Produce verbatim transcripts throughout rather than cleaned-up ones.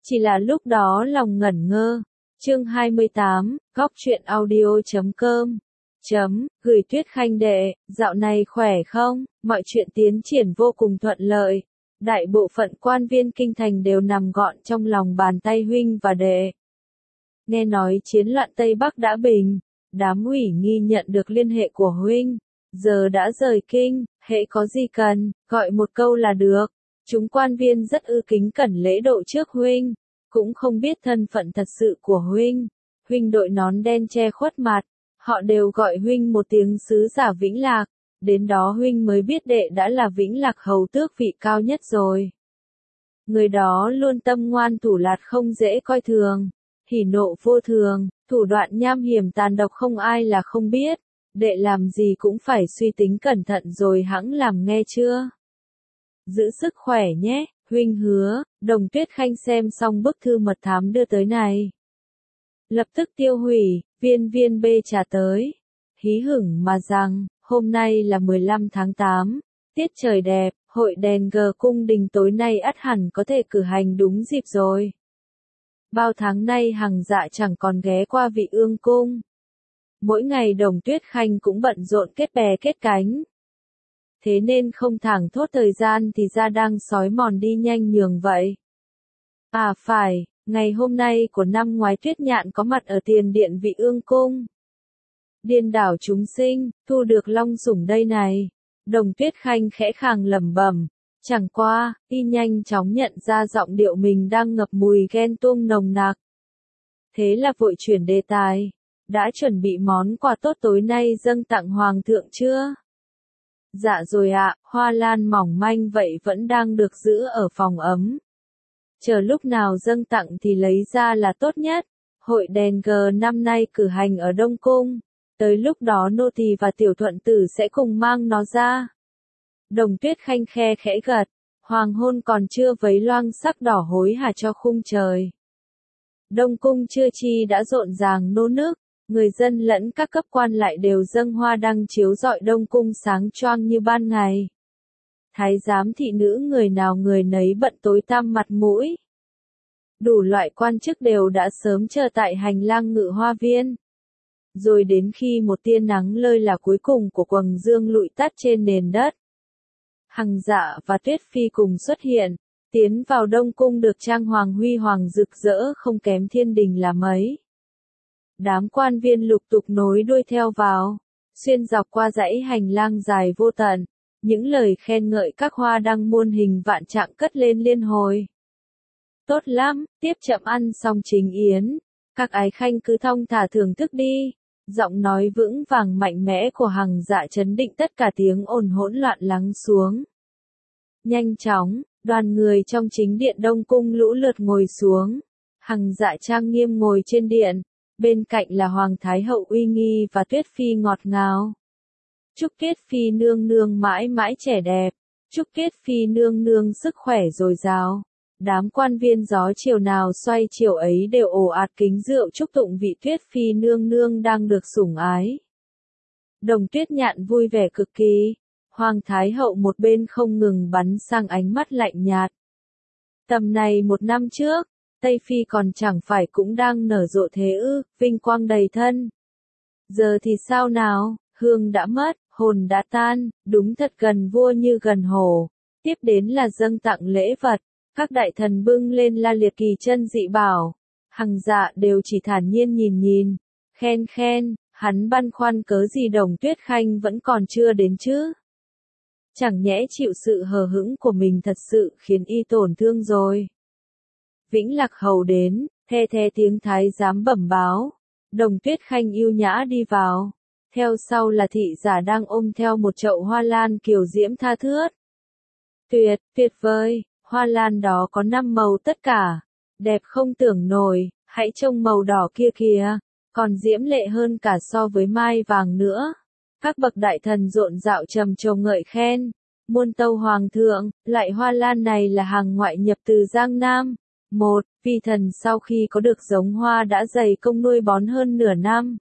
Chỉ là lúc đó lòng ngẩn ngơ. Chương hai mươi tám, góc truyện audio chấm com. Chấm, gửi Tuyết Khanh đệ, dạo này khỏe không? Mọi chuyện tiến triển vô cùng thuận lợi. Đại bộ phận quan viên kinh thành đều nằm gọn trong lòng bàn tay huynh và đệ. Nghe nói chiến loạn Tây Bắc đã bình, đám ủy nghi nhận được liên hệ của huynh, giờ đã rời kinh, hễ có gì cần, gọi một câu là được. Chúng quan viên rất ư kính cẩn lễ độ trước huynh, cũng không biết thân phận thật sự của huynh. Huynh đội nón đen che khuất mặt, họ đều gọi huynh một tiếng sứ giả Vĩnh Lạc, đến đó huynh mới biết đệ đã là Vĩnh Lạc hầu tước vị cao nhất rồi. Người đó luôn tâm ngoan thủ lạt không dễ coi thường, hỉ nộ vô thường, thủ đoạn nham hiểm tàn độc không ai là không biết, đệ làm gì cũng phải suy tính cẩn thận rồi hẵng làm nghe chưa? Giữ sức khỏe nhé, huynh hứa. Đồng Tuyết Khanh xem xong bức thư mật thám đưa tới này, lập tức tiêu hủy, viên viên bê trà tới, hí hửng mà rằng, hôm nay là mười lăm tháng tám, tiết trời đẹp, hội đèn gờ cung đình tối nay ắt hẳn có thể cử hành đúng dịp rồi. Bao tháng nay Hằng Dạ chẳng còn ghé qua Vị Ương cung. Mỗi ngày Đồng Tuyết Khanh cũng bận rộn kết bè kết cánh. Thế nên không thảng thốt thời gian thì ra đang sói mòn đi nhanh nhường vậy. À phải, ngày hôm nay của năm ngoái Tuyết Nhạn có mặt ở tiền điện Vị Ương cung. Điên đảo chúng sinh, thu được long sủng đây này. Đồng Tuyết Khanh khẽ khàng lẩm bẩm, chẳng qua, y nhanh chóng nhận ra giọng điệu mình đang ngập mùi ghen tuông nồng nặc. Thế là vội chuyển đề tài, đã chuẩn bị món quà tốt tối nay dâng tặng hoàng thượng chưa? Dạ rồi ạ, hoa lan mỏng manh vậy vẫn đang được giữ ở phòng ấm. Chờ lúc nào dâng tặng thì lấy ra là tốt nhất. Hội đèn gờ năm nay cử hành ở Đông Cung. Tới lúc đó nô tỳ và tiểu thuận tử sẽ cùng mang nó ra. Đồng Tuyết Khanh khe khẽ gật, hoàng hôn còn chưa vấy loang sắc đỏ hối hả cho khung trời. Đông Cung chưa chi đã rộn ràng nô nức, người dân lẫn các cấp quan lại đều dâng hoa đăng chiếu rọi Đông Cung sáng choang như ban ngày. Thái giám thị nữ người nào người nấy bận tối tăm mặt mũi. Đủ loại quan chức đều đã sớm chờ tại hành lang Ngự Hoa Viên. Rồi đến khi một tia nắng lơi là cuối cùng của quầng dương lụi tắt trên nền đất, Hằng Dạ và Tuyết Phi cùng xuất hiện, tiến vào Đông Cung được trang hoàng huy hoàng rực rỡ không kém thiên đình là mấy. Đám quan viên lục tục nối đuôi theo vào, xuyên dọc qua dãy hành lang dài vô tận, những lời khen ngợi các hoa đăng muôn hình vạn trạng cất lên liên hồi. Tốt lắm, tiếp chậm ăn xong chính yến, các ái khanh cứ thong thả thưởng thức đi. Giọng nói vững vàng mạnh mẽ của Hằng Dạ chấn định tất cả tiếng ồn hỗn loạn lắng xuống. Nhanh chóng, đoàn người trong chính điện Đông Cung lũ lượt ngồi xuống. Hằng Dạ trang nghiêm ngồi trên điện, bên cạnh là Hoàng Thái Hậu uy nghi và Tuyết Phi ngọt ngào. Chúc Tuyết Phi nương nương mãi mãi trẻ đẹp, chúc Tuyết Phi nương nương sức khỏe dồi dào. Đám quan viên gió chiều nào xoay chiều ấy đều ồ ạt kính rượu chúc tụng vị Tuyết Phi nương nương đang được sủng ái. Đồng Tuyết Nhạn vui vẻ cực kỳ, Hoàng Thái Hậu một bên không ngừng bắn sang ánh mắt lạnh nhạt. Tầm này một năm trước, Tây Phi còn chẳng phải cũng đang nở rộ thế ư, vinh quang đầy thân. Giờ thì sao nào, hương đã mất, hồn đã tan, đúng thật gần vua như gần hổ. Tiếp đến là dâng tặng lễ vật. Các đại thần bưng lên la liệt kỳ chân dị bảo, Hằng Dạ đều chỉ thản nhiên nhìn nhìn, khen khen, hắn băn khoăn cớ gì Đồng Tuyết Khanh vẫn còn chưa đến chứ? Chẳng nhẽ chịu sự hờ hững của mình thật sự khiến y tổn thương rồi. Vĩnh Lạc hầu đến, the the tiếng thái giám bẩm báo, Đồng Tuyết Khanh yêu nhã đi vào, theo sau là thị giả đang ôm theo một chậu hoa lan kiều diễm tha thướt. Tuyệt, tuyệt vời! Hoa lan đó có năm màu tất cả, đẹp không tưởng nổi, hãy trông màu đỏ kia kìa, còn diễm lệ hơn cả so với mai vàng nữa. Các bậc đại thần rộn rạo trầm trồ ngợi khen, muôn tâu hoàng thượng, loại hoa lan này là hàng ngoại nhập từ Giang Nam. Một, vi thần sau khi có được giống hoa đã dày công nuôi bón hơn nửa năm.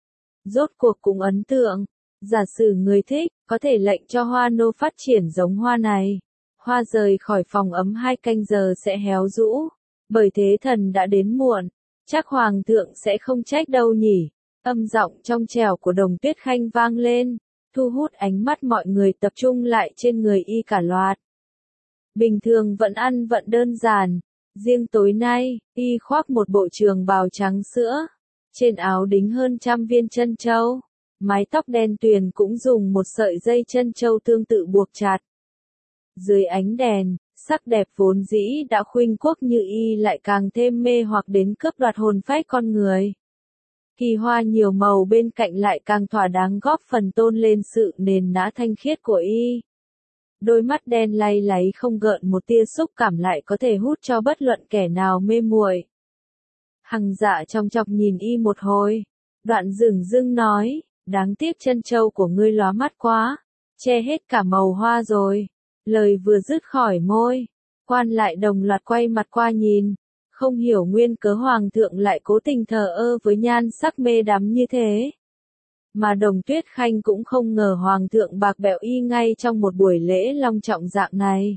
Rốt cuộc cũng ấn tượng, giả sử người thích, có thể lệnh cho hoa nô phát triển giống hoa này. Hoa rời khỏi phòng ấm hai canh giờ sẽ héo rũ. Bởi thế thần đã đến muộn, chắc hoàng thượng sẽ không trách đâu nhỉ. Âm giọng trong trẻo của Đồng Tuyết Khanh vang lên, thu hút ánh mắt mọi người tập trung lại trên người y cả loạt. Bình thường vẫn ăn vận đơn giản, riêng tối nay, y khoác một bộ trường bào trắng sữa, trên áo đính hơn trăm viên chân châu, mái tóc đen tuyền cũng dùng một sợi dây chân châu tương tự buộc chặt. Dưới ánh đèn, sắc đẹp vốn dĩ đã khuynh quốc như y lại càng thêm mê hoặc đến cướp đoạt hồn phách con người. Kỳ hoa nhiều màu bên cạnh lại càng thỏa đáng góp phần tôn lên sự nền nã thanh khiết của y. Đôi mắt đen lay láy không gợn một tia xúc cảm lại có thể hút cho bất luận kẻ nào mê muội. Hằng Dạ trong chọc nhìn y một hồi, đoạn dửng dưng nói, đáng tiếc chân châu của ngươi lóa mắt quá, che hết cả màu hoa rồi. Lời vừa dứt khỏi môi, quan lại đồng loạt quay mặt qua nhìn, không hiểu nguyên cớ hoàng thượng lại cố tình thờ ơ với nhan sắc mê đắm như thế. Mà Đồng Tuyết Khanh cũng không ngờ hoàng thượng bạc bẽo y ngay trong một buổi lễ long trọng dạng này.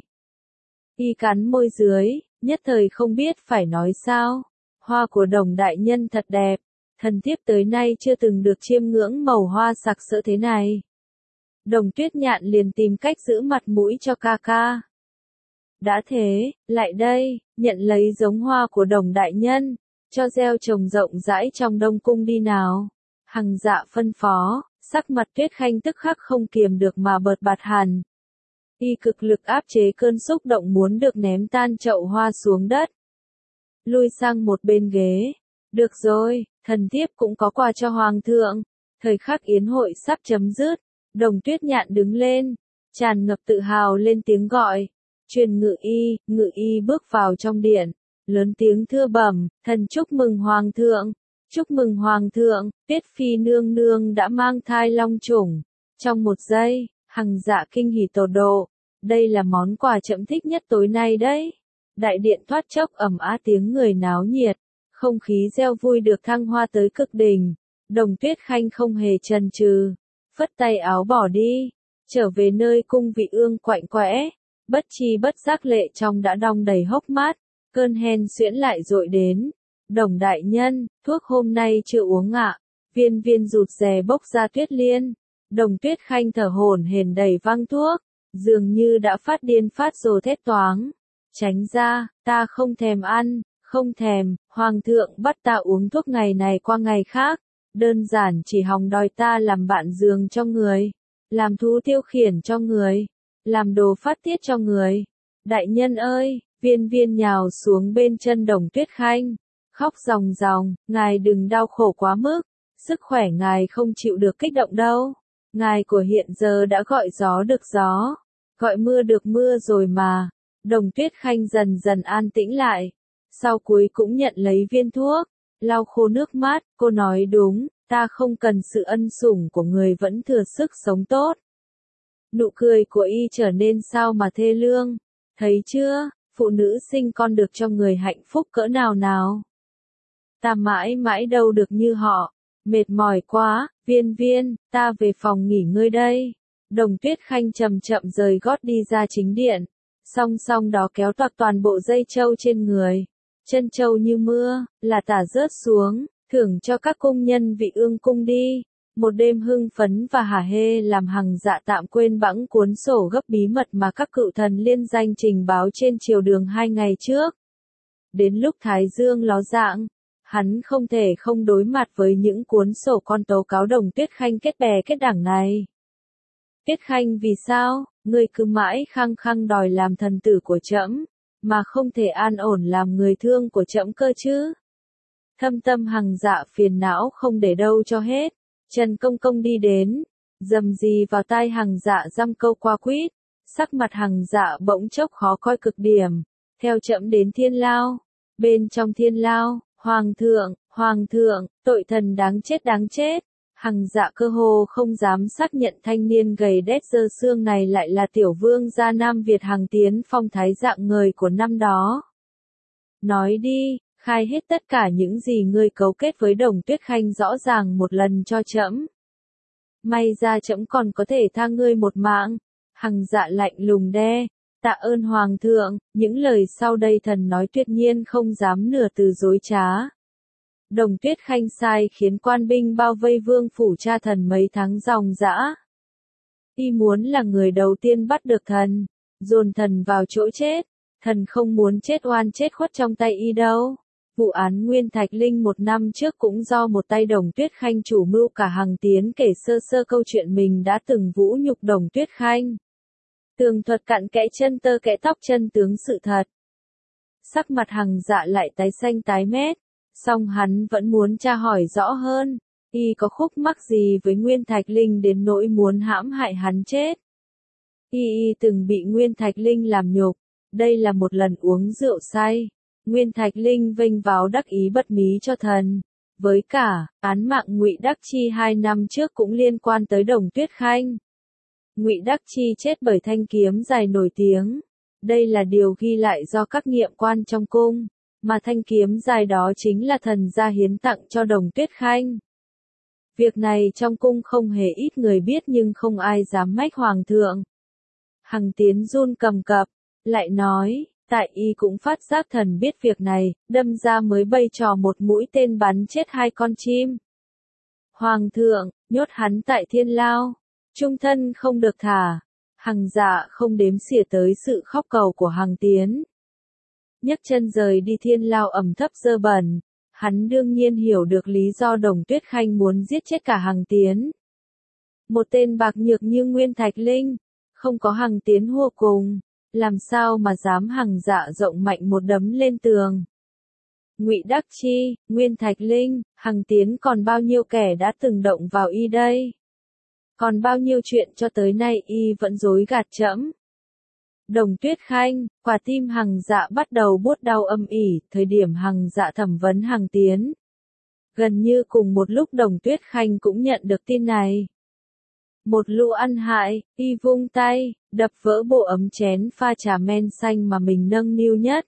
Y cắn môi dưới, nhất thời không biết phải nói sao. Hoa của Đồng đại nhân thật đẹp, thần thiếp tới nay chưa từng được chiêm ngưỡng màu hoa sặc sỡ thế này. Đồng Tuyết Nhạn liền tìm cách giữ mặt mũi cho ca ca. Đã thế, lại đây, nhận lấy giống hoa của Đồng đại nhân, cho gieo trồng rộng rãi trong Đông cung đi nào. Hằng Dạ phân phó, sắc mặt Tuyết Khanh tức khắc không kiềm được mà bợt bạt hẳn. Y cực lực áp chế cơn xúc động muốn được ném tan chậu hoa xuống đất. Lui sang một bên ghế. Được rồi, thần thiếp cũng có quà cho hoàng thượng. Thời khắc yến hội sắp chấm dứt, Đồng Tuyết Nhạn đứng lên, tràn ngập tự hào lên tiếng gọi. Truyền Ngự Y, Ngự Y bước vào trong điện, lớn tiếng thưa bẩm, thần chúc mừng hoàng thượng. Chúc mừng hoàng thượng, Tuyết Phi nương nương đã mang thai long chủng. Trong một giây, Hằng Dạ kinh hỉ tột độ. Đây là món quà trẫm thích nhất tối nay đấy. Đại điện thoát chốc ầm ĩ tiếng người náo nhiệt, không khí reo vui được thăng hoa tới cực đỉnh. Đồng Tuyết Khanh không hề chần chừ, phất tay áo bỏ đi, trở về nơi cung vị ương quạnh quẽ, bất chi bất giác lệ trong đã đong đầy hốc mắt, cơn hen suyễn lại dội đến. Đồng đại nhân, thuốc hôm nay chưa uống ạ. Viên viên rụt rè bốc ra Tuyết Liên. Đồng Tuyết Khanh thở hổn hển đầy văng thuốc, dường như đã phát điên phát rồ thét toáng. Tránh ra, ta không thèm ăn, không thèm, hoàng thượng bắt ta uống thuốc ngày này qua ngày khác, đơn giản chỉ hòng đòi ta làm bạn giường cho người, làm thú tiêu khiển cho người, làm đồ phát tiết cho người. Đại nhân ơi, viên viên nhào xuống bên chân Đồng Tuyết Khanh, khóc ròng ròng, ngài đừng đau khổ quá mức, sức khỏe ngài không chịu được kích động đâu. Ngài của hiện giờ đã gọi gió được gió, gọi mưa được mưa rồi mà. Đồng Tuyết Khanh dần dần an tĩnh lại, sau cuối cũng nhận lấy viên thuốc, lau khô nước mắt, cô nói đúng, ta không cần sự ân sủng của người vẫn thừa sức sống tốt. Nụ cười của y trở nên sao mà thê lương, thấy chưa, phụ nữ sinh con được cho người hạnh phúc cỡ nào nào. Ta mãi mãi đâu được như họ, mệt mỏi quá, viên viên, ta về phòng nghỉ ngơi đây. Đồng Tuyết Khanh chậm chậm rời gót đi ra chính điện, song song đó kéo toạc toàn bộ dây châu trên người. Chân châu như mưa, là tả rớt xuống, thưởng cho các cung nhân vị ương cung đi. Một đêm hưng phấn và hả hê làm Hằng Dạ tạm quên bẵng cuốn sổ gấp bí mật mà các cựu thần liên danh trình báo trên triều đường hai ngày trước. Đến lúc Thái Dương ló dạng, hắn không thể không đối mặt với những cuốn sổ con tố cáo Đồng Tuyết Khanh kết bè kết đảng này. Tuyết Khanh vì sao, ngươi cứ mãi khăng khăng đòi làm thần tử của trẫm, mà không thể an ổn làm người thương của trẫm cơ chứ? Thâm tâm Hằng Dạ phiền não không để đâu cho hết. Trần Công Công đi đến, rầm rì vào tai Hằng Dạ dăm câu qua quýt, sắc mặt Hằng Dạ bỗng chốc khó coi cực điểm. Theo trẫm đến Thiên Lao, bên trong Thiên Lao, Hoàng thượng, Hoàng thượng, tội thần đáng chết đáng chết. Hằng Dạ cơ hồ không dám xác nhận thanh niên gầy đét dơ xương này lại là tiểu vương gia Nam Việt Hằng Tiến phong thái dạng người của năm đó. Nói đi, khai hết tất cả những gì ngươi cấu kết với Đồng Tuyết Khanh rõ ràng một lần cho trẫm. May ra trẫm còn có thể tha ngươi một mạng. Hằng Dạ lạnh lùng đe, Tạ ơn Hoàng thượng, những lời sau đây thần nói tuyệt nhiên không dám nửa từ dối trá. Đồng Tuyết Khanh sai khiến quan binh bao vây vương phủ cha thần mấy tháng ròng rã. Y muốn là người đầu tiên bắt được thần, dồn thần vào chỗ chết. Thần không muốn chết oan chết khuất trong tay Y đâu. Vụ án Nguyên Thạch Linh một năm trước cũng do một tay Đồng Tuyết Khanh chủ mưu. Cả Hằng Tiến kể sơ sơ câu chuyện mình đã từng vũ nhục Đồng Tuyết Khanh. Tường thuật cặn kẽ chân tơ kẽ tóc chân tướng sự thật. Sắc mặt Hằng Dạ lại tái xanh tái mét, song hắn vẫn muốn tra hỏi rõ hơn, Y có khúc mắc gì với Nguyên Thạch Linh đến nỗi muốn hãm hại hắn chết. Y Y từng bị Nguyên Thạch Linh làm nhục, đây là một lần uống rượu say. Nguyên Thạch Linh vênh váo đắc ý bật mí cho thần. Với cả, án mạng Ngụy Đắc Chi hai năm trước cũng liên quan tới Đồng Tuyết Khanh. Ngụy Đắc Chi chết bởi thanh kiếm dài nổi tiếng. Đây là điều ghi lại do các nghiệm quan trong cung, mà thanh kiếm dài đó chính là thần gia hiến tặng cho Đồng Tuyết Khanh. Việc này trong cung không hề ít người biết nhưng không ai dám mách Hoàng thượng. Hằng Tiến run cầm cập, lại nói, tại Y cũng phát giác thần biết việc này, đâm ra mới bày trò một mũi tên bắn chết hai con chim. Hoàng thượng, nhốt hắn tại thiên lao, trung thân không được thả. Hằng Dạ không đếm xỉa tới sự khóc cầu của Hằng Tiến. Nhấc chân rời đi thiên lao ẩm thấp dơ bẩn, hắn đương nhiên hiểu được lý do Đồng Tuyết Khanh muốn giết chết cả Hằng Tiến. Một tên bạc nhược như Nguyên Thạch Linh, không có Hằng Tiến hùa cùng, làm sao mà dám Hằng Dạ rộng mạnh một đấm lên tường. Ngụy Đắc Chi, Nguyên Thạch Linh, Hằng Tiến còn bao nhiêu kẻ đã từng động vào Y đây? Còn bao nhiêu chuyện cho tới nay Y vẫn dối gạt trẫm. Đồng Tuyết Khanh, quả tim Hằng Dạ bắt đầu buốt đau âm ỉ, thời điểm Hằng Dạ thẩm vấn Hằng Tiến. Gần như cùng một lúc Đồng Tuyết Khanh cũng nhận được tin này. Một lũ ăn hại, Y vung tay, đập vỡ bộ ấm chén pha trà men xanh mà mình nâng niu nhất.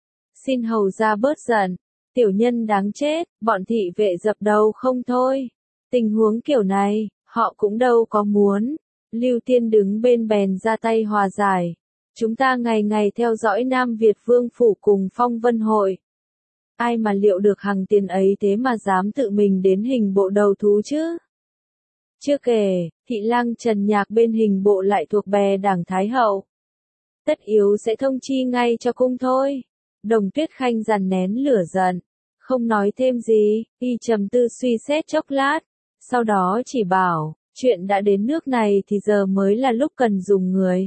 Xin hầu ra bớt giận, tiểu nhân đáng chết, bọn thị vệ dập đầu không thôi. Tình huống kiểu này, họ cũng đâu có muốn. Lưu Tiên đứng bên bèn ra tay hòa giải. Chúng ta ngày ngày theo dõi Nam Việt Vương Phủ cùng Phong Vân Hội. Ai mà liệu được Hằng Tiến ấy thế mà dám tự mình đến hình bộ đầu thú chứ? Chưa kể, thị lang Trần Nhạc bên hình bộ lại thuộc bè đảng Thái Hậu. Tất yếu sẽ thông chi ngay cho cung thôi. Đồng Tuyết Khanh dằn nén lửa giận, không nói thêm gì, Y trầm tư suy xét chốc lát, sau đó chỉ bảo, chuyện đã đến nước này thì giờ mới là lúc cần dùng người.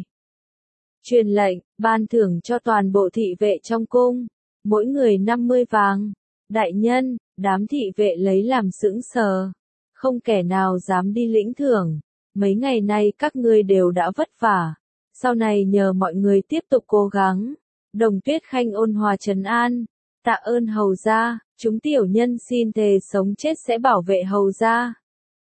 Truyền lệnh, ban thưởng cho toàn bộ thị vệ trong cung, mỗi người năm mươi vàng. Đại nhân, đám thị vệ lấy làm sững sờ, không kẻ nào dám đi lĩnh thưởng. Mấy ngày nay các ngươi đều đã vất vả, sau này nhờ mọi người tiếp tục cố gắng. Đồng Tuyết Khanh ôn hòa trấn an, tạ ơn hầu gia, chúng tiểu nhân xin thề sống chết sẽ bảo vệ hầu gia.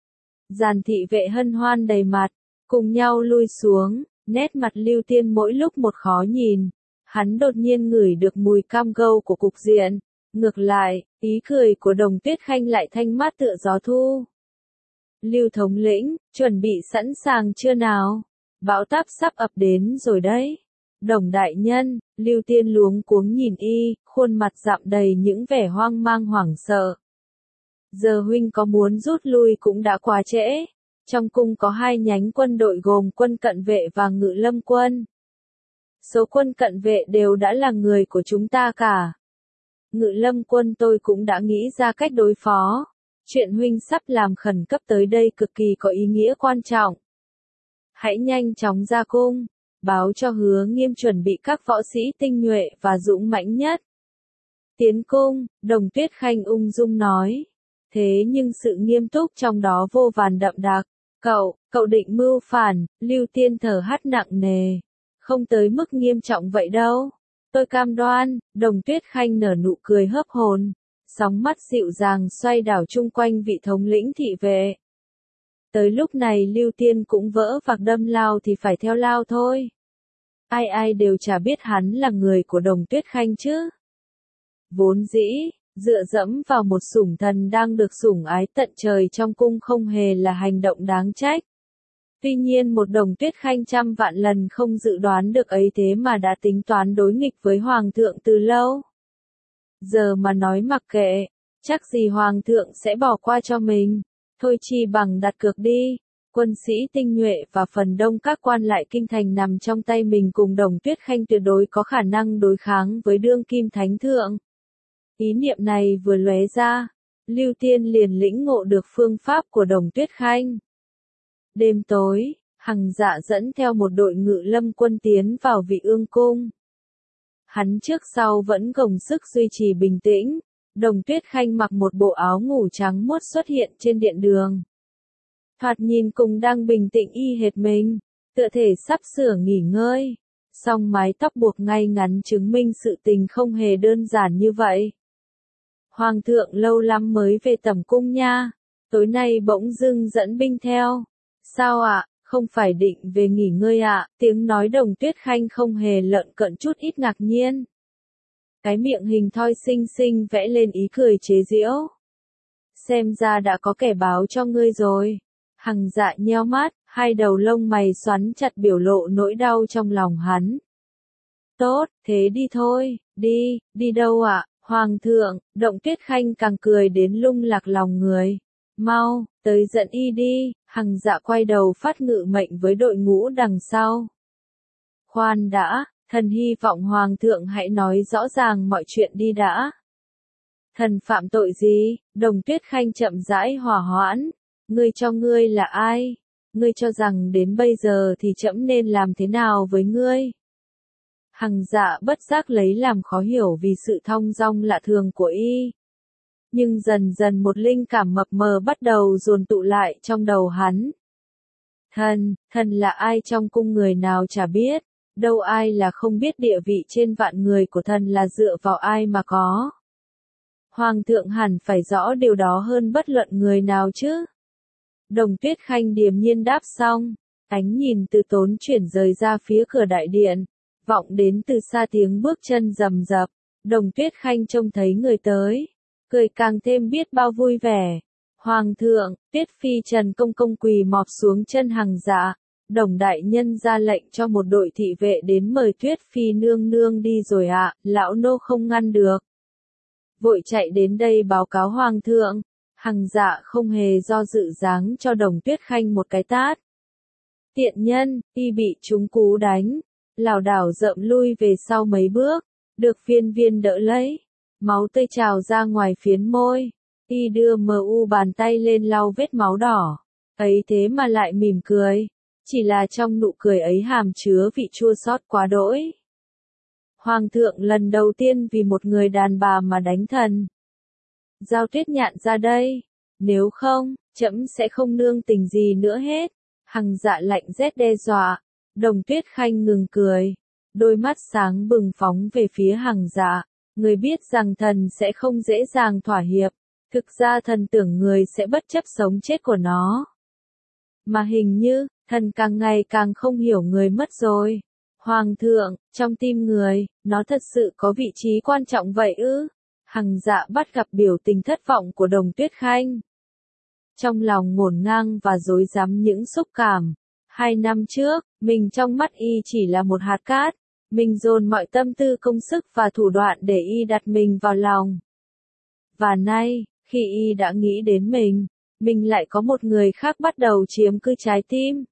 Dàn thị vệ hân hoan đầy mặt, cùng nhau lui xuống, nét mặt Lưu Tiên mỗi lúc một khó nhìn. Hắn đột nhiên ngửi được mùi cam gâu của cục diện. Ngược lại, ý cười của Đồng Tuyết Khanh lại thanh mát tựa gió thu. Lưu thống lĩnh, chuẩn bị sẵn sàng chưa nào? Bão táp sắp ập đến rồi đấy. Đồng đại nhân, Lưu Tiên luống cuống nhìn Y, khuôn mặt dặm đầy những vẻ hoang mang hoảng sợ. Giờ huynh có muốn rút lui cũng đã quá trễ. Trong cung có hai nhánh quân đội gồm quân cận vệ và ngự lâm quân. Số quân cận vệ đều đã là người của chúng ta cả. Ngự lâm quân tôi cũng đã nghĩ ra cách đối phó. Chuyện huynh sắp làm khẩn cấp tới đây cực kỳ có ý nghĩa quan trọng. Hãy nhanh chóng ra cung, báo cho Hứa Nghiêm chuẩn bị các võ sĩ tinh nhuệ và dũng mãnh nhất. Tiến cung, Đồng Tuyết Khanh ung dung nói. Thế nhưng sự nghiêm túc trong đó vô vàn đậm đặc. Cậu, cậu định mưu phản, Lưu Tiên thở hắt nặng nề. Không tới mức nghiêm trọng vậy đâu. Tôi cam đoan, Đồng Tuyết Khanh nở nụ cười hớp hồn. Sóng mắt dịu dàng xoay đảo chung quanh vị thống lĩnh thị vệ. Tới lúc này Lưu Tiên cũng vỡ vạc đâm lao thì phải theo lao thôi. Ai ai đều chả biết hắn là người của Đồng Tuyết Khanh chứ. Vốn dĩ, dựa dẫm vào một sủng thần đang được sủng ái tận trời trong cung không hề là hành động đáng trách. Tuy nhiên một Đồng Tuyết Khanh trăm vạn lần không dự đoán được ấy thế mà đã tính toán đối nghịch với Hoàng thượng từ lâu. Giờ mà nói mặc kệ, chắc gì Hoàng thượng sẽ bỏ qua cho mình, thôi chi bằng đặt cược đi. Quân sĩ tinh nhuệ và phần đông các quan lại kinh thành nằm trong tay mình cùng Đồng Tuyết Khanh tuyệt đối có khả năng đối kháng với đương kim thánh thượng. Ý niệm này vừa lóe ra, Lưu Tiên liền lĩnh ngộ được phương pháp của Đồng Tuyết Khanh. Đêm tối, Hằng Dạ dẫn theo một đội ngự lâm quân tiến vào Vị Ương cung. Hắn trước sau vẫn gồng sức duy trì bình tĩnh, Đồng Tuyết Khanh mặc một bộ áo ngủ trắng muốt xuất hiện trên điện đường. Thoạt nhìn cùng đang bình tĩnh y hệt mình, tựa thể sắp sửa nghỉ ngơi, song mái tóc buộc ngay ngắn chứng minh sự tình không hề đơn giản như vậy. Hoàng thượng lâu lắm mới về tẩm cung nha, tối nay bỗng dưng dẫn binh theo. Sao ạ, không phải định về nghỉ ngơi ạ, tiếng nói Đồng Tuyết Khanh không hề lợn cợn chút ít ngạc nhiên. Cái miệng hình thoi xinh xinh vẽ lên ý cười chế giễu. Xem ra đã có kẻ báo cho ngươi rồi. Hằng Dạ nheo mắt, hai đầu lông mày xoắn chặt biểu lộ nỗi đau trong lòng hắn. Tốt, thế đi thôi, đi, đi đâu ạ, Hoàng thượng, Đồng Tuyết Khanh càng cười đến lung lạc lòng người. Mau, tới dẫn y đi, Hằng Dạ quay đầu phát ngự mệnh với đội ngũ đằng sau. Khoan đã, thần hy vọng Hoàng thượng hãy nói rõ ràng mọi chuyện đi đã. Thần phạm tội gì? Đồng Tuyết Khanh chậm rãi hòa hoãn. Ngươi cho ngươi là ai? Ngươi cho rằng đến bây giờ thì trẫm nên làm thế nào với ngươi? Hằng Dạ bất giác lấy làm khó hiểu vì sự thong dong lạ thường của y. Nhưng dần dần một linh cảm mập mờ bắt đầu dồn tụ lại trong đầu hắn. Thần, thần là ai trong cung người nào chả biết, đâu ai là không biết địa vị trên vạn người của thần là dựa vào ai mà có. Hoàng thượng hẳn phải rõ điều đó hơn bất luận người nào chứ. Đồng Tuyết Khanh điềm nhiên đáp xong, ánh nhìn từ tốn chuyển rời ra phía cửa đại điện, vọng đến từ xa tiếng bước chân rầm rập, Đồng Tuyết Khanh trông thấy người tới, cười càng thêm biết bao vui vẻ. Hoàng thượng, Tuyết Phi Trần Công Công quỳ mọp xuống chân Hằng Dạ, Đồng đại nhân ra lệnh cho một đội thị vệ đến mời Tuyết Phi nương nương đi rồi ạ, à, lão nô không ngăn được. Vội chạy đến đây báo cáo Hoàng thượng. Hằng Dạ không hề do dự giáng cho Đồng Tuyết Khanh một cái tát. Tiện nhân, y bị trúng cú đánh, lảo đảo rợm lui về sau mấy bước, được phiên viên đỡ lấy, máu tươi trào ra ngoài phiến môi, y đưa mờ u bàn tay lên lau vết máu đỏ, ấy thế mà lại mỉm cười, chỉ là trong nụ cười ấy hàm chứa vị chua xót quá đỗi. Hoàng thượng lần đầu tiên vì một người đàn bà mà đánh thần. Giao Tuyết Nhạn ra đây, nếu không, trẫm sẽ không nương tình gì nữa hết. Hằng Dạ lạnh rét đe dọa. Đồng Tuyết Khanh ngừng cười, đôi mắt sáng bừng phóng về phía Hằng Dạ. Người biết rằng thần sẽ không dễ dàng thỏa hiệp, thực ra thần tưởng người sẽ bất chấp sống chết của nó. Mà hình như, thần càng ngày càng không hiểu người mất rồi. Hoàng thượng, trong tim người, nó thật sự có vị trí quan trọng vậy ư? Hằng Dạ bắt gặp biểu tình thất vọng của Đồng Tuyết Khanh. Trong lòng ngổn ngang và rối rắm những xúc cảm. Hai năm trước, mình trong mắt y chỉ là một hạt cát. Mình dồn mọi tâm tư công sức và thủ đoạn để y đặt mình vào lòng. Và nay, khi y đã nghĩ đến mình, mình lại có một người khác bắt đầu chiếm cứ trái tim.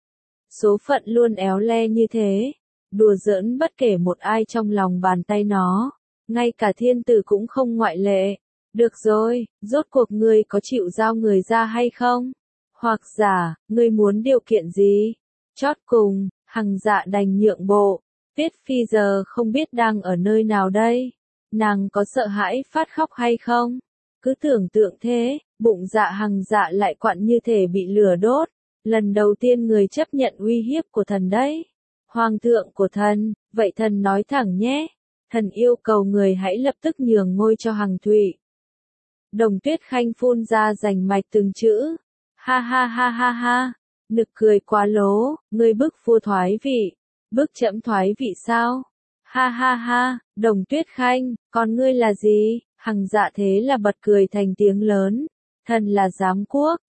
Số phận luôn éo le như thế, đùa giỡn bất kể một ai trong lòng bàn tay nó. Ngay cả thiên tử cũng không ngoại lệ. Được rồi, rốt cuộc ngươi có chịu giao người ra hay không? Hoặc giả, ngươi muốn điều kiện gì? Chót cùng, Hằng Dạ đành nhượng bộ. Tuyết Phi giờ không biết đang ở nơi nào đây? Nàng có sợ hãi phát khóc hay không? Cứ tưởng tượng thế, bụng dạ Hằng Dạ lại quặn như thể bị lửa đốt. Lần đầu tiên người chấp nhận uy hiếp của thần đấy. Hoàng thượng của thần, vậy thần nói thẳng nhé. Thần yêu cầu người hãy lập tức nhường ngôi cho Hằng Thụy. Đồng Tuyết Khanh phun ra rành mạch từng chữ. Ha ha ha ha ha, nực cười quá lố, ngươi bức vua thoái vị. Bức trẫm thoái vị sao? Ha ha ha, Đồng Tuyết Khanh, còn ngươi là gì? Hằng Dạ thế là bật cười thành tiếng lớn. Thần là giám quốc,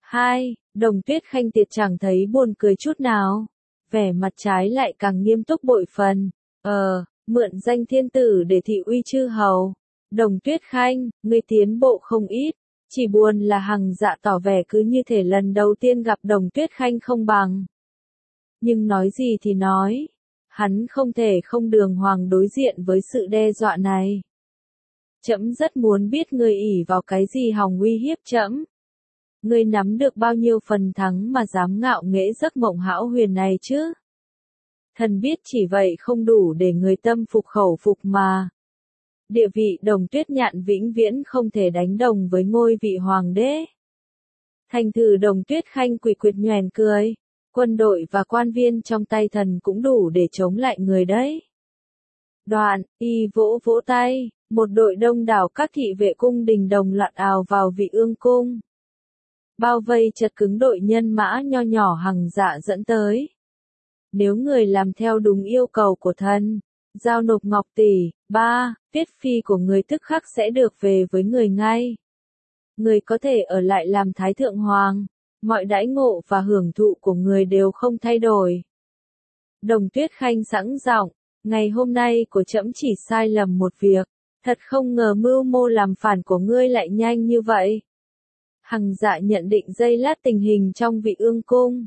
Hai, Đồng Tuyết Khanh tiệt chẳng thấy buồn cười chút nào. Vẻ mặt trái lại càng nghiêm túc bội phần. Ờ, mượn danh thiên tử để thị uy chư hầu. Đồng Tuyết Khanh, ngươi tiến bộ không ít. Chỉ buồn là Hằng Dạ tỏ vẻ cứ như thể lần đầu tiên gặp Đồng Tuyết Khanh không bằng. Nhưng nói gì thì nói, hắn không thể không đường hoàng đối diện với sự đe dọa này. Trẫm rất muốn biết ngươi ỷ vào cái gì hòng uy hiếp trẫm. Ngươi nắm được bao nhiêu phần thắng mà dám ngạo nghễ giấc mộng hão huyền này chứ? Thần biết chỉ vậy không đủ để người tâm phục khẩu phục mà. Địa vị Đồng Tuyết Nhạn vĩnh viễn không thể đánh đồng với ngôi vị hoàng đế. Thành thử Đồng Tuyết Khanh quỷ quyệt nhoẻn cười. Quân đội và quan viên trong tay thần cũng đủ để chống lại người đấy. Đoạn, y vỗ vỗ tay, một đội đông đảo các thị vệ cung đình đồng loạt ào vào Vị Ương cung. Bao vây chật cứng đội nhân mã nho nhỏ Hằng Dạ dẫn tới. Nếu người làm theo đúng yêu cầu của thần, giao nộp ngọc tỷ, ba, tiết phi của người tức khắc sẽ được về với người ngay. Người có thể ở lại làm thái thượng hoàng, mọi đãi ngộ và hưởng thụ của người đều không thay đổi. Đồng Tuyết Khanh sẵn giọng, ngày hôm nay của trẫm chỉ sai lầm một việc, thật không ngờ mưu mô làm phản của ngươi lại nhanh như vậy. Hằng Dạ nhận định giây lát tình hình trong Vị Ương cung.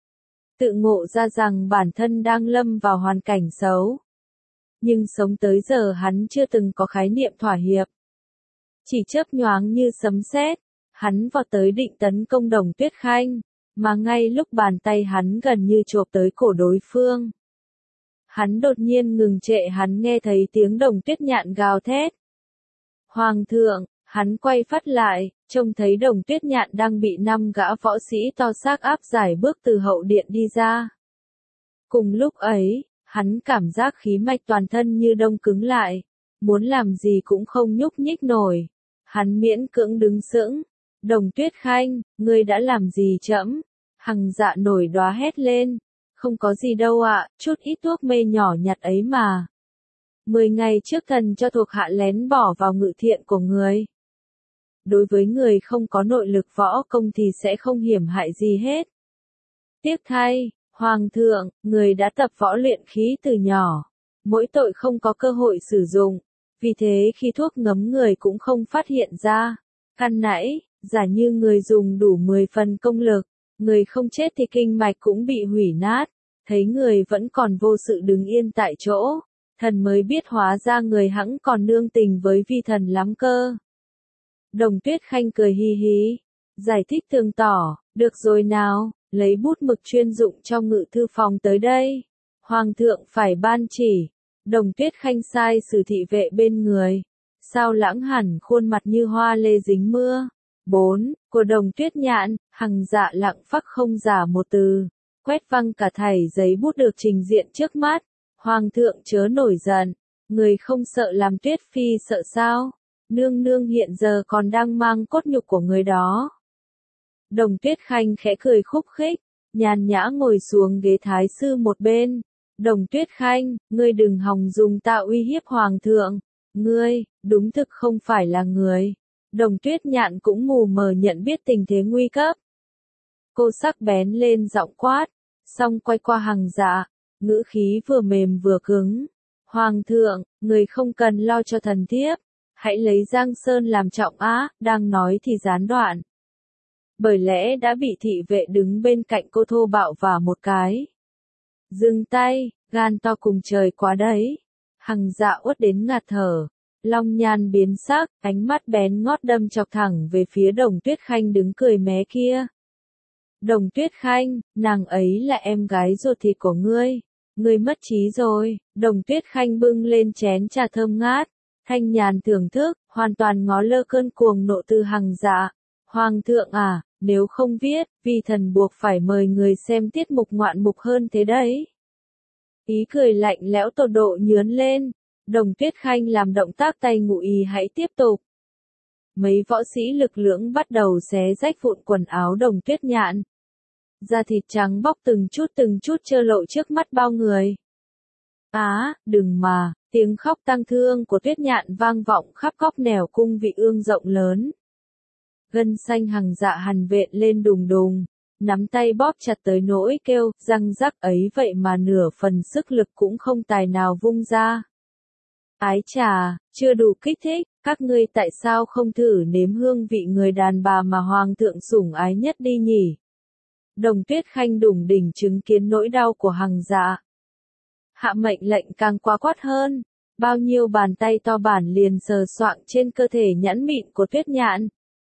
Tự ngộ ra rằng bản thân đang lâm vào hoàn cảnh xấu. Nhưng sống tới giờ hắn chưa từng có khái niệm thỏa hiệp. Chỉ chớp nhoáng như sấm sét, hắn vọt tới định tấn công Đồng Tuyết Khanh, mà ngay lúc bàn tay hắn gần như chộp tới cổ đối phương. Hắn đột nhiên ngừng trệ, hắn nghe thấy tiếng Đồng Tuyết Nhạn gào thét. Hoàng thượng, hắn quay phát lại, trông thấy Đồng Tuyết Nhạn đang bị năm gã võ sĩ to xác áp giải bước từ hậu điện đi ra. Cùng lúc ấy, hắn cảm giác khí mạch toàn thân như đông cứng lại, muốn làm gì cũng không nhúc nhích nổi. Hắn miễn cưỡng đứng sững. Đồng Tuyết Khanh, ngươi đã làm gì trẫm? Hằng Dạ nổi đoá hét lên. Không có gì đâu ạ, chút ít thuốc mê nhỏ nhặt ấy mà. Mười ngày trước thần cho thuộc hạ lén bỏ vào ngự thiện của người. Đối với người không có nội lực võ công thì sẽ không hiểm hại gì hết. Tiếc thay, Hoàng thượng, người đã tập võ luyện khí từ nhỏ. Mỗi tội không có cơ hội sử dụng. Vì thế khi thuốc ngấm người cũng không phát hiện ra. Căn nãy, giả như người dùng đủ mười phần công lực, người không chết thì kinh mạch cũng bị hủy nát. Thấy người vẫn còn vô sự đứng yên tại chỗ. Thần mới biết hóa ra người hẵng còn nương tình với vi thần lắm cơ. Đồng Tuyết Khanh cười hi hí. Giải thích tường tỏ, được rồi nào, lấy bút mực chuyên dụng trong ngự thư phòng tới đây. Hoàng thượng phải ban chỉ. Đồng Tuyết Khanh sai sử thị vệ bên người. Sao lãng hẳn khuôn mặt như hoa lê dính mưa. Bốn, của Đồng Tuyết Nhạn, Hằng Dạ lặng phắc không giả một từ. Quét văng cả thảy giấy bút được trình diện trước mắt. Hoàng thượng chớ nổi giận. Người không sợ làm Tuyết Phi sợ sao? Nương nương hiện giờ còn đang mang cốt nhục của người đó. Đồng Tuyết Khanh khẽ cười khúc khích. Nhàn nhã ngồi xuống ghế thái sư một bên. Đồng Tuyết Khanh, ngươi đừng hòng dùng ta uy hiếp hoàng thượng. Ngươi, đúng thực không phải là người. Đồng Tuyết Nhạn cũng mù mờ nhận biết tình thế nguy cấp. Cô sắc bén lên giọng quát, xong quay qua Hằng Dạ, ngữ khí vừa mềm vừa cứng. Hoàng thượng, người không cần lo cho thần thiếp. Hãy lấy Giang Sơn làm trọng á, đang nói thì gián đoạn. Bởi lẽ đã bị thị vệ đứng bên cạnh cô thô bạo vả một cái. Dừng tay, gan to cùng trời quá đấy. Hằng Dạ uất đến ngạt thở. Long nhan biến sắc, ánh mắt bén ngót đâm chọc thẳng về phía Đồng Tuyết Khanh đứng cười mé kia. Đồng Tuyết Khanh, nàng ấy là em gái ruột thịt của ngươi. Ngươi mất trí rồi. Đồng Tuyết Khanh bưng lên chén trà thơm ngát. Thanh nhàn thưởng thức, hoàn toàn ngó lơ cơn cuồng nộ từ Hằng Dạ. Hoàng thượng à, nếu không viết, vì thần buộc phải mời người xem tiết mục ngoạn mục hơn thế đấy. Ý cười lạnh lẽo tột độ nhướn lên. Đồng Tuyết Khanh làm động tác tay ngụ ý hãy tiếp tục. Mấy võ sĩ lực lưỡng bắt đầu xé rách vụn quần áo Đồng Tuyết Nhạn. Da thịt trắng bóc từng chút từng chút trơ lộ trước mắt bao người. Á, đừng mà, tiếng khóc tang thương của Tuyết Nhạn vang vọng khắp góc nẻo cung Vị Ương rộng lớn. Gân xanh Hằng Dạ hằn vện lên đùng đùng, nắm tay bóp chặt tới nỗi kêu, răng rắc ấy vậy mà nửa phần sức lực cũng không tài nào vung ra. Ái chà, chưa đủ kích thích, các ngươi tại sao không thử nếm hương vị người đàn bà mà hoàng thượng sủng ái nhất đi nhỉ? Đồng Tuyết Khanh đủng đỉnh chứng kiến nỗi đau của Hằng Dạ. Hạ mệnh lệnh càng quá quát hơn, bao nhiêu bàn tay to bản liền sờ soạng trên cơ thể nhẵn mịn của Tuyết Nhạn.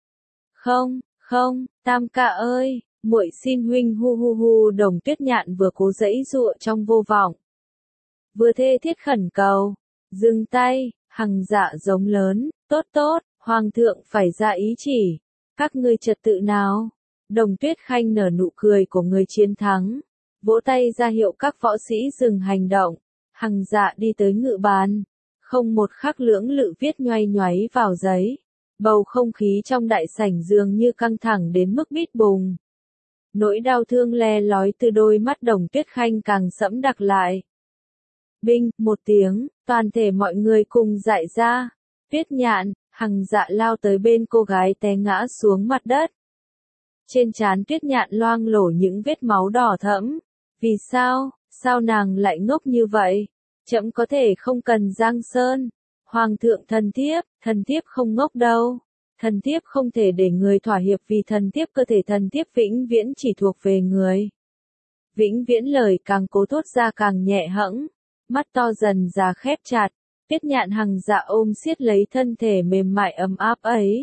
Không, không, Tam ca ơi, muội xin huynh hu hu hu. Đồng Tuyết Nhạn vừa cố giãy giụa trong vô vọng, vừa thê thiết khẩn cầu, dừng tay. Hằng Dạ giống lớn, tốt tốt, hoàng thượng phải ra ý chỉ, các ngươi trật tự nào. Đồng Tuyết Khanh nở nụ cười của người chiến thắng, vỗ tay ra hiệu các võ sĩ dừng hành động. Hằng Dạ đi tới ngự bàn, không một khắc lưỡng lự viết nhoay nhoáy vào giấy. Bầu không khí trong đại sảnh dường như căng thẳng đến mức bít bùng. Nỗi đau thương le lói từ đôi mắt Đồng Tuyết Khanh càng sẫm đặc lại. Binh, một tiếng, toàn thể mọi người cùng dại ra. Tuyết Nhạn, Hằng Dạ lao tới bên cô gái té ngã xuống mặt đất. Trên trán Tuyết Nhạn loang lổ những vết máu đỏ thẫm. Vì sao, sao nàng lại ngốc như vậy? Trẫm có thể không cần Giang Sơn. Hoàng thượng thần thiếp, thần thiếp không ngốc đâu. Thần thiếp không thể để người thỏa hiệp vì thần thiếp cơ thể thần thiếp vĩnh viễn chỉ thuộc về người. Vĩnh viễn lời càng cố thốt ra càng nhẹ hẫng, mắt to dần ra khép chặt. Tuyết Nhạn Hằng Dạ ôm siết lấy thân thể mềm mại ấm áp ấy.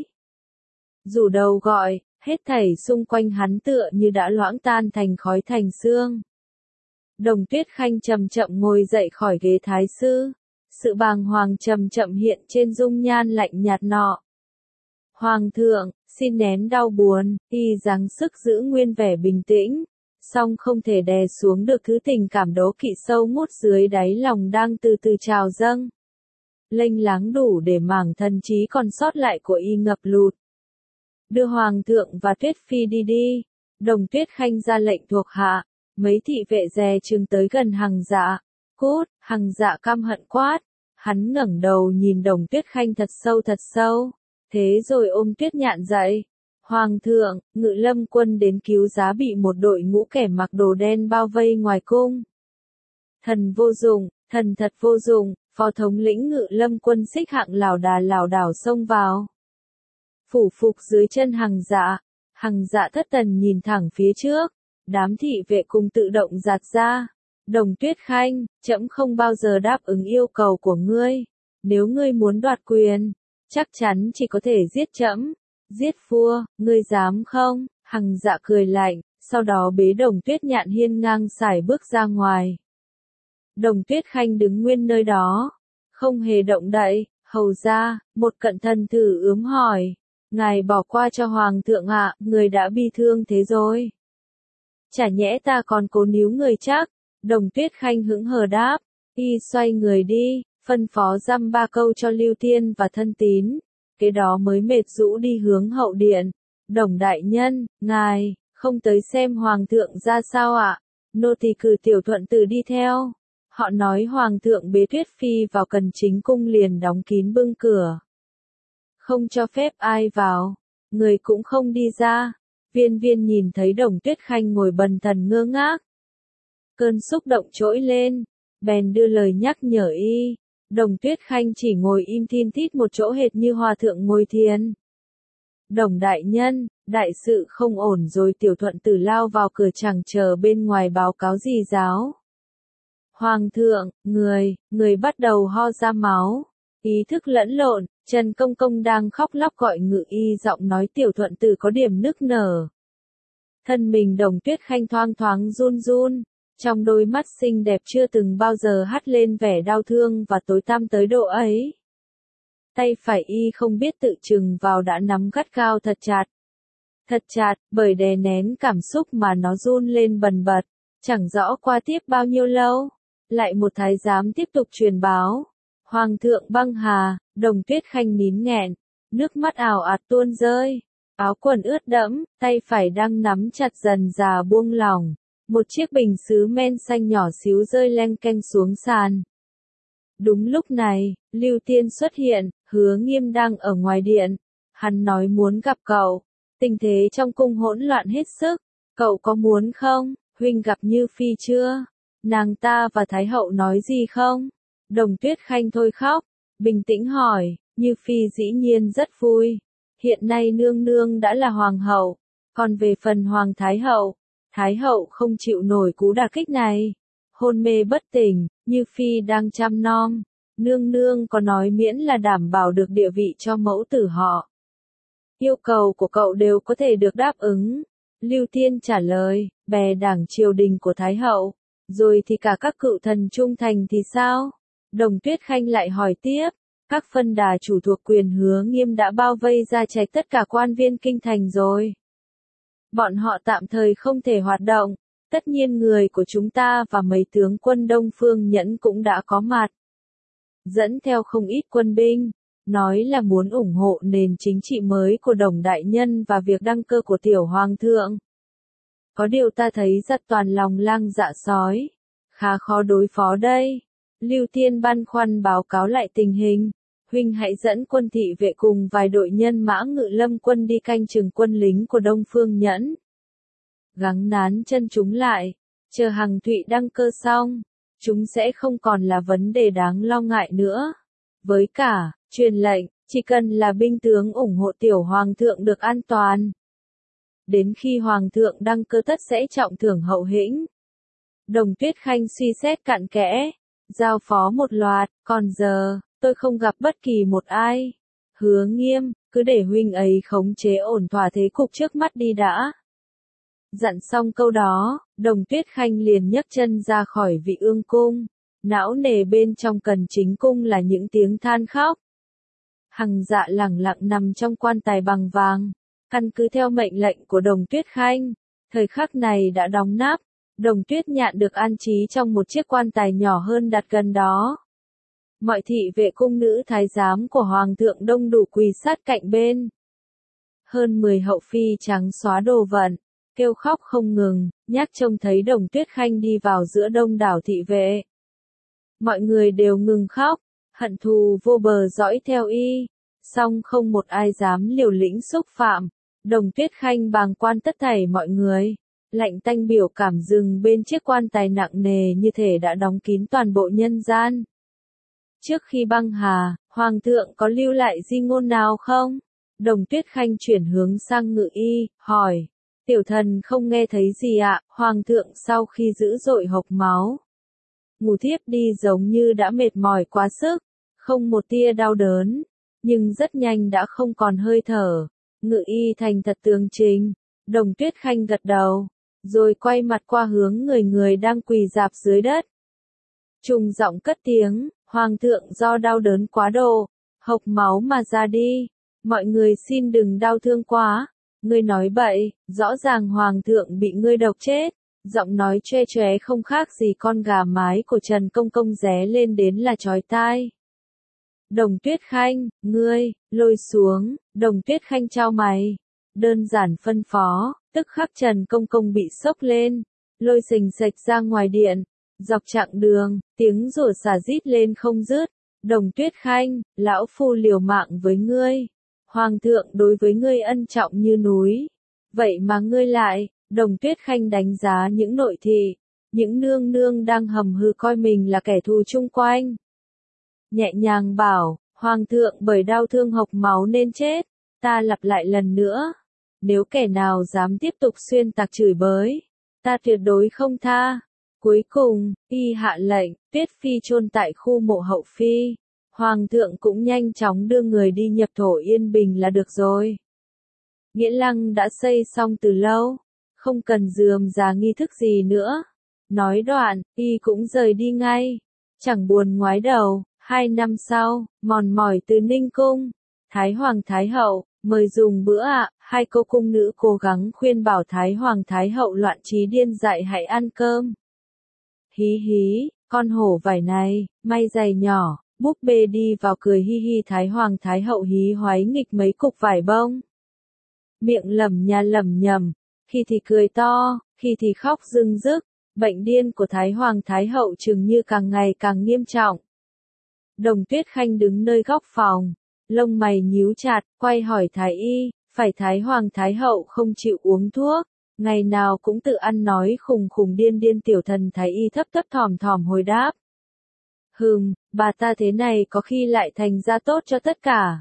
Rủ đầu gọi, hết thảy xung quanh hắn tựa như đã loãng tan thành khói thành xương. Đồng Tuyết Khanh chậm chậm ngồi dậy khỏi ghế thái sư. Sự bàng hoàng chậm chậm hiện trên dung nhan lạnh nhạt nọ. Hoàng thượng, xin nén đau buồn, y gắng sức giữ nguyên vẻ bình tĩnh, song không thể đè xuống được thứ tình cảm đố kỵ sâu ngút dưới đáy lòng đang từ từ trào dâng. Lênh láng đủ để mảng thần trí còn sót lại của y ngập lụt. Đưa Hoàng thượng và Tuyết Phi đi đi. Đồng Tuyết Khanh ra lệnh thuộc hạ, mấy thị vệ dè chừng tới gần Hằng Dạ. Cút, Hằng Dạ căm hận quát. Hắn ngẩng đầu nhìn Đồng Tuyết Khanh thật sâu thật sâu, thế rồi ôm Tuyết Nhạn dậy. Hoàng thượng, Ngự Lâm quân đến cứu giá bị một đội ngũ kẻ mặc đồ đen bao vây ngoài cung. Thần vô dụng, thần thật vô dụng. Phó thống lĩnh Ngự Lâm quân Xích Hạng lảo đà lảo đảo xông vào. Phủ phục dưới chân Hằng Dạ. Hằng Dạ thất thần nhìn thẳng phía trước, đám thị vệ cùng tự động giạt ra. Đồng Tuyết Khanh, trẫm không bao giờ đáp ứng yêu cầu của ngươi. Nếu ngươi muốn đoạt quyền, chắc chắn chỉ có thể giết trẫm. Giết vua, ngươi dám không? Hằng Dạ cười lạnh, sau đó bế Đồng Tuyết Nhạn hiên ngang sải bước ra ngoài. Đồng Tuyết Khanh đứng nguyên nơi đó, không hề động đậy. Hầu ra, một cận thần thử ướm hỏi, ngài bỏ qua cho Hoàng thượng ạ, người đã bi thương thế rồi. Chả nhẽ ta còn cố níu người chắc? Đồng Tuyết Khanh hững hờ đáp, y xoay người đi, phân phó dăm ba câu cho Lưu Tiên và thân tín, kế đó mới mệt rũ đi hướng hậu điện. Đồng đại nhân, ngài, không tới xem Hoàng thượng ra sao ạ? Nô tỳ cử Tiểu Thuận Tử đi theo. Họ nói Hoàng thượng bế Tuyết Phi vào Cần Chính cung liền đóng kín bưng cửa. Không cho phép ai vào, người cũng không đi ra. Viên Viên nhìn thấy Đồng Tuyết Khanh ngồi bần thần ngơ ngác. Cơn xúc động trỗi lên, bèn đưa lời nhắc nhở y. Đồng Tuyết Khanh chỉ ngồi im thin thít một chỗ hệt như hòa thượng ngồi thiền. Đồng đại nhân, đại sự không ổn rồi. Tiểu Thuận Tử lao vào cửa chẳng chờ bên ngoài báo cáo gì giáo. Hoàng thượng, người, người bắt đầu ho ra máu. Ý thức lẫn lộn, Trần Công Công đang khóc lóc gọi ngự y, giọng nói Tiểu Thuận Tử có điểm nức nở. Thân mình Đồng Tuyết Khanh thoang thoáng run run, trong đôi mắt xinh đẹp chưa từng bao giờ hắt lên vẻ đau thương và tối tăm tới độ ấy. Tay phải y không biết tự chừng vào đã nắm gắt gao thật chặt. Thật chặt, bởi đè nén cảm xúc mà nó run lên bần bật. Chẳng rõ qua tiếp bao nhiêu lâu, lại một thái giám tiếp tục truyền báo. Hoàng thượng băng hà. Đồng Tuyết Khanh nín nghẹn, nước mắt ào ạt tuôn rơi. Áo quần ướt đẫm, tay phải đang nắm chặt dần dà buông lỏng. Một chiếc bình sứ men xanh nhỏ xíu rơi leng keng xuống sàn. Đúng lúc này, Lưu Tiên xuất hiện, Hứa Nghiêm đang ở ngoài điện. Hắn nói muốn gặp cậu. Tình thế trong cung hỗn loạn hết sức, cậu có muốn không? Huynh gặp Như Phi chưa? Nàng ta và Thái hậu nói gì không? Đồng Tuyết Khanh thôi khóc, bình tĩnh hỏi, Như Phi dĩ nhiên rất vui. Hiện nay nương nương đã là hoàng hậu, còn về phần hoàng thái hậu, thái hậu không chịu nổi cú đả kích này. Hôn mê bất tỉnh, Như Phi đang chăm nom, nương nương có nói miễn là đảm bảo được địa vị cho mẫu tử họ. Yêu cầu của cậu đều có thể được đáp ứng. Lưu Tiên trả lời, bè đảng triều đình của Thái hậu, rồi thì cả các cựu thần trung thành thì sao? Đồng Tuyết Khanh lại hỏi tiếp, các phân đà chủ thuộc quyền Hứa Nghiêm đã bao vây ra trạch tất cả quan viên kinh thành rồi. Bọn họ tạm thời không thể hoạt động, tất nhiên người của chúng ta và mấy tướng quân Đông Phương Nhẫn cũng đã có mặt. Dẫn theo không ít quân binh, nói là muốn ủng hộ nền chính trị mới của Đồng Đại Nhân và việc đăng cơ của Tiểu Hoàng thượng. Có điều ta thấy giật toàn lòng lang dạ sói, khá khó đối phó đây. Lưu Tiên băn khoăn báo cáo lại tình hình, huynh hãy dẫn quân thị vệ cùng vài đội nhân mã Ngự Lâm quân đi canh chừng quân lính của Đông Phương Nhẫn. Gắng nán chân chúng lại, chờ Hằng Thụy đăng cơ xong, chúng sẽ không còn là vấn đề đáng lo ngại nữa. Với cả, truyền lệnh, chỉ cần là binh tướng ủng hộ Tiểu Hoàng thượng được an toàn. Đến khi Hoàng thượng đăng cơ tất sẽ trọng thưởng hậu hĩnh. Đồng Tuyết Khanh suy xét cặn kẽ, giao phó một loạt, còn giờ, tôi không gặp bất kỳ một ai. Hứa Nghiêm, cứ để huynh ấy khống chế ổn thỏa thế cục trước mắt đi đã. Dặn xong câu đó, Đồng Tuyết Khanh liền nhấc chân ra khỏi Vị Ương cung. Não nề bên trong Cần Chính cung là những tiếng than khóc. Hằng Dạ lẳng lặng nằm trong quan tài bằng vàng, căn cứ theo mệnh lệnh của Đồng Tuyết Khanh, thời khắc này đã đóng nắp. Đồng Tuyết Nhạn được an trí trong một chiếc quan tài nhỏ hơn đặt gần đó. Mọi thị vệ cung nữ thái giám của Hoàng thượng đông đủ quỳ sát cạnh bên. Hơn mười hậu phi trắng xóa đồ vận, kêu khóc không ngừng, nhác trông thấy Đồng Tuyết Khanh đi vào giữa đông đảo thị vệ. Mọi người đều ngừng khóc, hận thù vô bờ dõi theo y, song không một ai dám liều lĩnh xúc phạm. Đồng Tuyết Khanh bàng quan tất thảy mọi người, lạnh tanh biểu cảm dừng bên chiếc quan tài nặng nề như thể đã đóng kín toàn bộ nhân gian. Trước khi băng hà, Hoàng thượng có lưu lại di ngôn nào không? Đồng Tuyết Khanh chuyển hướng sang Ngự Y, hỏi. Tiểu thần không nghe thấy gì ạ. Hoàng thượng sau khi dữ dội hộc máu, ngủ thiếp đi giống như đã mệt mỏi quá sức, không một tia đau đớn, nhưng rất nhanh đã không còn hơi thở. Ngự Y thành thật tường trình. Đồng Tuyết Khanh gật đầu, rồi quay mặt qua hướng người người đang quỳ rạp dưới đất. Trùng giọng cất tiếng, Hoàng thượng do đau đớn quá độ, hộc máu mà ra đi. Mọi người xin đừng đau thương quá. Ngươi nói bậy, rõ ràng Hoàng thượng bị ngươi độc chết. Giọng nói choe choé không khác gì con gà mái của Trần Công Công ré lên đến là chói tai. Đồng Tuyết Khanh, ngươi, lôi xuống. Đồng Tuyết Khanh chau mày, đơn giản phân phó, tức khắc Trần Công Công bị sốc lên, lôi sình sạch ra ngoài điện. Dọc chặng đường, tiếng rủa xả rít lên không dứt. Đồng Tuyết Khanh, lão phu liều mạng với ngươi. Hoàng thượng đối với ngươi ân trọng như núi. Vậy mà ngươi lại, Đồng Tuyết Khanh đánh giá những nội thị, những nương nương đang hầm hư coi mình là kẻ thù chung quanh. Nhẹ nhàng bảo, Hoàng thượng bởi đau thương hộc máu nên chết. Ta lặp lại lần nữa. Nếu kẻ nào dám tiếp tục xuyên tạc chửi bới, ta tuyệt đối không tha. Cuối cùng, y hạ lệnh, Tuyết Phi chôn tại khu mộ hậu phi. Hoàng thượng cũng nhanh chóng đưa người đi nhập thổ yên bình là được rồi. Nghĩa lăng đã xây xong từ lâu, không cần rườm rà nghi thức gì nữa. Nói đoạn, y cũng rời đi ngay. Chẳng buồn ngoái đầu, hai năm sau, mòn mỏi từ Ninh Cung. Thái Hoàng Thái Hậu, mời dùng bữa ạ. Hai cô cung nữ cố gắng khuyên bảo Thái Hoàng Thái Hậu loạn trí điên dại hãy ăn cơm. Hí hí, con hổ vải này, may giày nhỏ, búp bê đi vào cười hi hi. Thái Hoàng Thái Hậu hí hoáy nghịch mấy cục vải bông. Miệng lẩm nha lẩm nhẩm, khi thì cười to, khi thì khóc rưng rức. Bệnh điên của Thái Hoàng Thái Hậu chừng như càng ngày càng nghiêm trọng. Đồng Tuyết Khanh đứng nơi góc phòng, lông mày nhíu chặt, quay hỏi Thái Y, Phải Thái Hoàng Thái Hậu không chịu uống thuốc, ngày nào cũng tự ăn nói khùng khùng điên điên. Tiểu thần Thái Y thấp thấp thỏm thỏm hồi đáp. Hừm, bà ta thế này có khi lại thành ra tốt cho tất cả.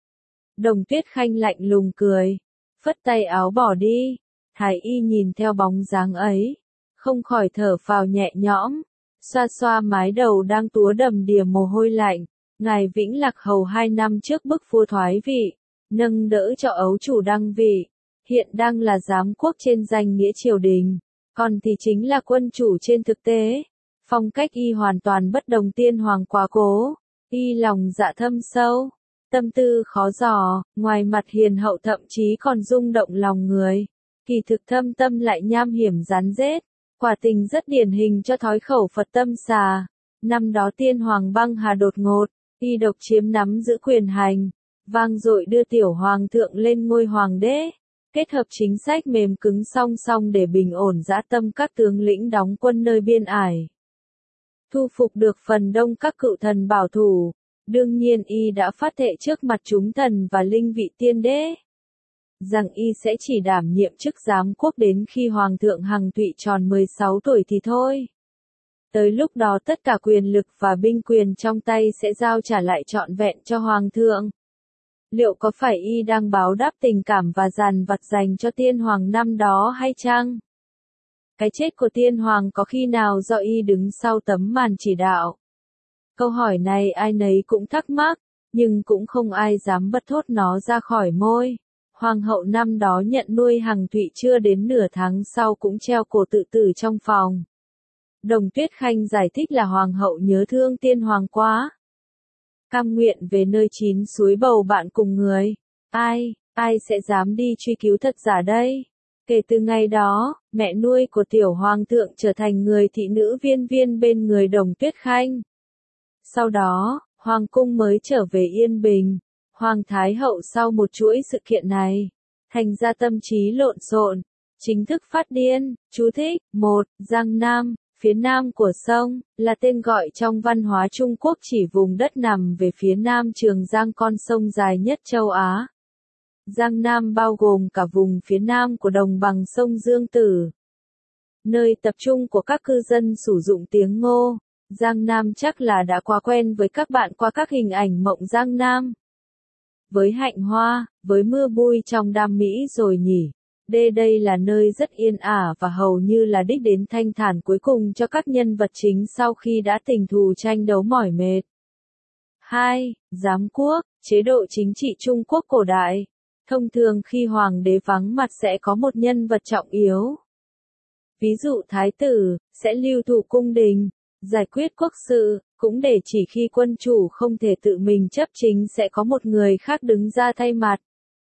Đồng Tuyết Khanh lạnh lùng cười, phất tay áo bỏ đi. Thái Y nhìn theo bóng dáng ấy, không khỏi thở phào nhẹ nhõm, xoa xoa mái đầu đang túa đầm đìa mồ hôi lạnh. Ngài Vĩnh Lạc hầu hai năm trước bức vua thoái vị, nâng đỡ cho ấu chủ đăng vị, hiện đang là giám quốc trên danh nghĩa triều đình, còn thì chính là quân chủ trên thực tế. Phong cách y hoàn toàn bất đồng. Tiên hoàng quá cố, y lòng dạ thâm sâu, tâm tư khó dò, ngoài mặt hiền hậu thậm chí còn rung động lòng người, kỳ thực thâm tâm lại nham hiểm rắn rết, quả tình rất điển hình cho thói khẩu Phật tâm xà. Năm đó tiên hoàng băng hà đột ngột, y độc chiếm nắm giữ quyền hành, vang dội đưa tiểu hoàng thượng lên ngôi hoàng đế, kết hợp chính sách mềm cứng song song để bình ổn dã tâm các tướng lĩnh đóng quân nơi biên ải, thu phục được phần đông các cựu thần bảo thủ. Đương nhiên y đã phát thệ trước mặt chúng thần và linh vị tiên đế, rằng y sẽ chỉ đảm nhiệm chức giám quốc đến khi Hoàng thượng Hằng Thụy tròn mười sáu tuổi thì thôi. Tới lúc đó tất cả quyền lực và binh quyền trong tay sẽ giao trả lại trọn vẹn cho Hoàng thượng. Liệu có phải y đang báo đáp tình cảm và dằn vặt dành cho tiên hoàng năm đó hay chăng? Cái chết của tiên hoàng có khi nào do y đứng sau tấm màn chỉ đạo? Câu hỏi này ai nấy cũng thắc mắc, nhưng cũng không ai dám bật thốt nó ra khỏi môi. Hoàng hậu năm đó nhận nuôi Hằng Thụy chưa đến nửa tháng sau cũng treo cổ tự tử trong phòng. Đồng Tuyết Khanh giải thích là hoàng hậu nhớ thương tiên hoàng quá, cam nguyện về nơi chín suối bầu bạn cùng người. Ai, ai sẽ dám đi truy cứu thật giả đây? Kể từ ngày đó, mẹ nuôi của tiểu hoàng thượng trở thành người thị nữ viên viên bên người Đồng Tuyết Khanh. Sau đó, hoàng cung mới trở về yên bình. Hoàng Thái Hậu sau một chuỗi sự kiện này, thành ra tâm trí lộn xộn, chính thức phát điên. Chú thích: một. Giang Nam, phía nam của sông, là tên gọi trong văn hóa Trung Quốc chỉ vùng đất nằm về phía nam Trường Giang, con sông dài nhất châu Á. Giang Nam bao gồm cả vùng phía nam của đồng bằng sông Dương Tử, nơi tập trung của các cư dân sử dụng tiếng Ngô. Giang Nam chắc là đã quá quen với các bạn qua các hình ảnh mộng Giang Nam, với hạnh hoa, với mưa bụi trong đam mỹ rồi nhỉ. Đây đây là nơi rất yên ả và hầu như là đích đến thanh thản cuối cùng cho các nhân vật chính sau khi đã tình thù tranh đấu mỏi mệt. hai. Giám quốc, chế độ chính trị Trung Quốc cổ đại. Thông thường khi hoàng đế vắng mặt sẽ có một nhân vật trọng yếu, ví dụ thái tử, sẽ lưu thủ cung đình, giải quyết quốc sự, cũng để chỉ khi quân chủ không thể tự mình chấp chính sẽ có một người khác đứng ra thay mặt.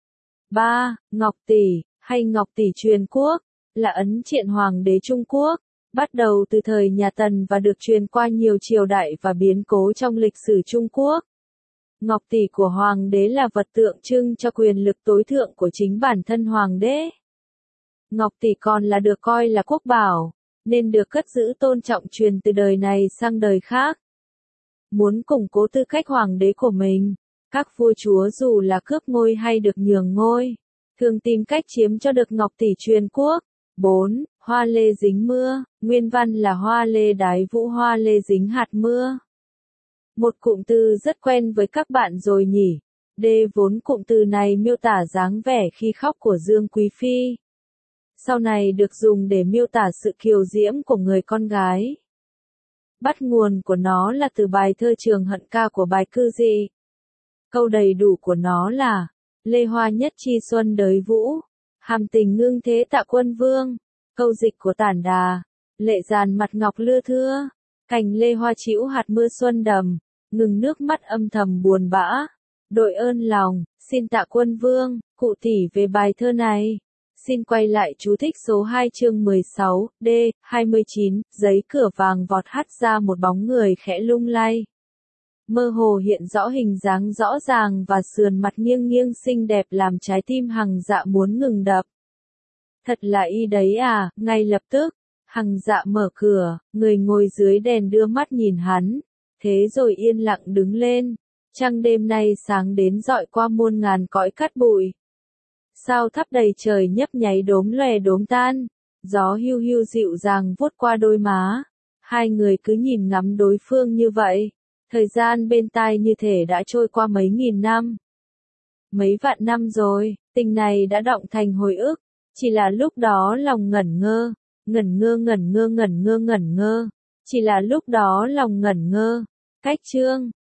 ba. Ngọc tỷ, hay Ngọc tỷ truyền quốc, là ấn triện hoàng đế Trung Quốc, bắt đầu từ thời nhà Tần và được truyền qua nhiều triều đại và biến cố trong lịch sử Trung Quốc. Ngọc tỷ của hoàng đế là vật tượng trưng cho quyền lực tối thượng của chính bản thân hoàng đế. Ngọc tỷ còn là được coi là quốc bảo, nên được cất giữ tôn trọng truyền từ đời này sang đời khác. Muốn củng cố tư cách hoàng đế của mình, các vua chúa dù là cướp ngôi hay được nhường ngôi, thường tìm cách chiếm cho được ngọc tỷ truyền quốc. bốn. Hoa lê dính mưa, nguyên văn là hoa lê đái vũ, hoa lê dính hạt mưa. Một cụm từ rất quen với các bạn rồi nhỉ. D vốn cụm từ này miêu tả dáng vẻ khi khóc của Dương Quý Phi, sau này được dùng để miêu tả sự kiều diễm của người con gái. Bắt nguồn của nó là từ bài thơ Trường Hận Ca của Bài Cư Dị. Câu đầy đủ của nó là: lê hoa nhất chi xuân đới vũ, hàm tình ngưng thế tạ quân vương. Câu dịch của Tản Đà: lệ giàn mặt ngọc lưa thưa, cành lê hoa chĩu hạt mưa xuân đầm, ngừng nước mắt âm thầm buồn bã, đội ơn lòng, xin tạ quân vương. Cụ tỉ về bài thơ này, xin quay lại chú thích số hai chương mười sáu, D, hai mươi chín, giấy cửa vàng vọt hắt ra một bóng người khẽ lung lay. Mơ hồ hiện rõ hình dáng rõ ràng và sườn mặt nghiêng nghiêng xinh đẹp làm trái tim Hằng Dạ muốn ngừng đập. Thật là y đấy à, ngay lập tức, Hằng Dạ mở cửa, người ngồi dưới đèn đưa mắt nhìn hắn, thế rồi yên lặng đứng lên. Trăng đêm nay sáng đến dọi qua muôn ngàn cõi cát bụi. Sao thắp đầy trời nhấp nháy đốm lòe đốm tan, gió hiu hiu dịu dàng vuốt qua đôi má. Hai người cứ nhìn ngắm đối phương như vậy, thời gian bên tai như thể đã trôi qua mấy nghìn năm. Mấy vạn năm rồi, tình này đã đọng thành hồi ức, chỉ là lúc đó lòng ngẩn ngơ, ngẩn ngơ ngẩn ngơ ngẩn ngơ ngẩn ngơ, chỉ là lúc đó lòng ngẩn ngơ. Cách chương